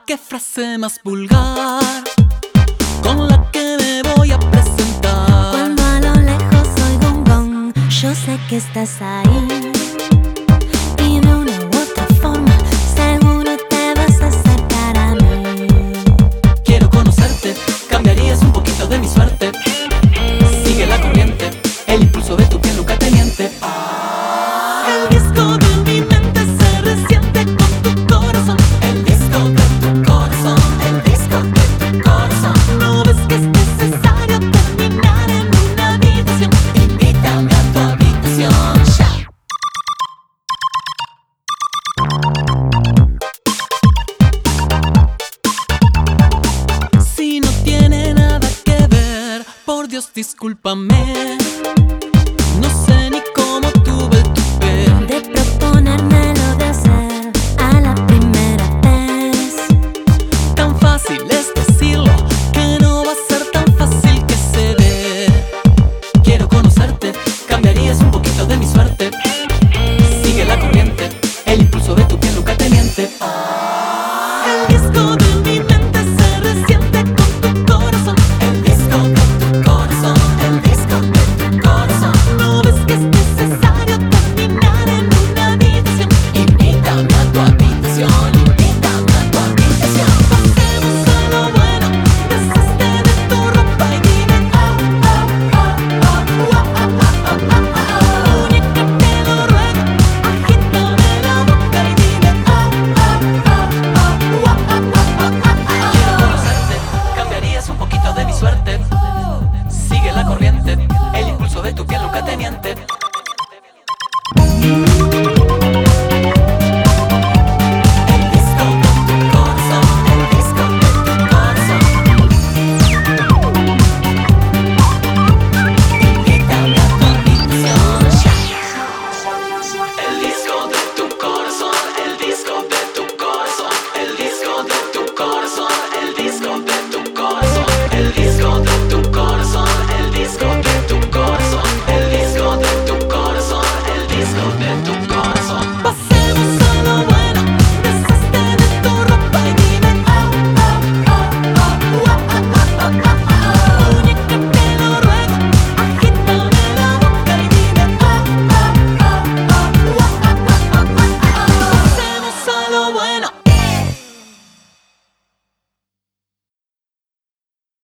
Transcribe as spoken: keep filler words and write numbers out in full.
qué frase más vulgar con la que me voy a presentar. Cuando a lo lejos oigo un gong, yo sé que estás ahí. Y de una u otra forma, seguro te vas a acercar a mí. Quiero conocerte, cambiarías un poquito de mi suerte. Sigue la corriente, el impulso de tu piel nunca te miente. El disco de mi mente se resiente con tu corazón. El disco de tu corazón, el disco de tu corazón. ¿No ves que es necesario terminar en una habitación? Invítame a tu habitación ya. Si no tiene nada que ver, por Dios discúlpame. No sé ni cómo tuve el tupé De proponérmelo de hacer a la primera vez. Tan fácil es decirlo, que no va a ser tan fácil que se dé. Quiero conocerte, cambiarías un poquito de mi suerte. Sigue la corriente, el impulso de tu piel nunca te miente. El disco de mi mente se resiente con tu corazón. El disco de tu corazón, el disco de tu corazón. ¿No ves que es necesario terminar en una habitación? Invítame a tu habitación, invítame a tu habitación. Pasemos a lo bueno, deshazte de tu ropa y dime oh, oh, oh, oh, oh, oh, oh, oh, oh. Muñeca, te lo ruego, agítame la boca y dime oh, oh, oh, oh, oh, oh, oh, oh. Quiero conocerte, cambiarías un poquito de mi suerte. Sigue la corriente, el impulso de tu piel nunca te miente. El disco de tu corazón, el disco de tu corazón. Invítame a tu habitación ya. El disco de tu corazón, el disco de tu corazón, el disco de tu corazón, el disco de tu corazón, el disco de tu corazón, el disco de tu corazón, el disco de tu corazón, el disco de tu corazón. Pasemos a lo bueno, deshazte de tu ropa y dime oh, oh, oh, oh, oh, oh, oh, oh, oh. Muñeca, te lo ruego, agítame la boca y dime oh, oh, oh, oh, oh, oh, oh, oh, oh. Pasemos a lo bueno.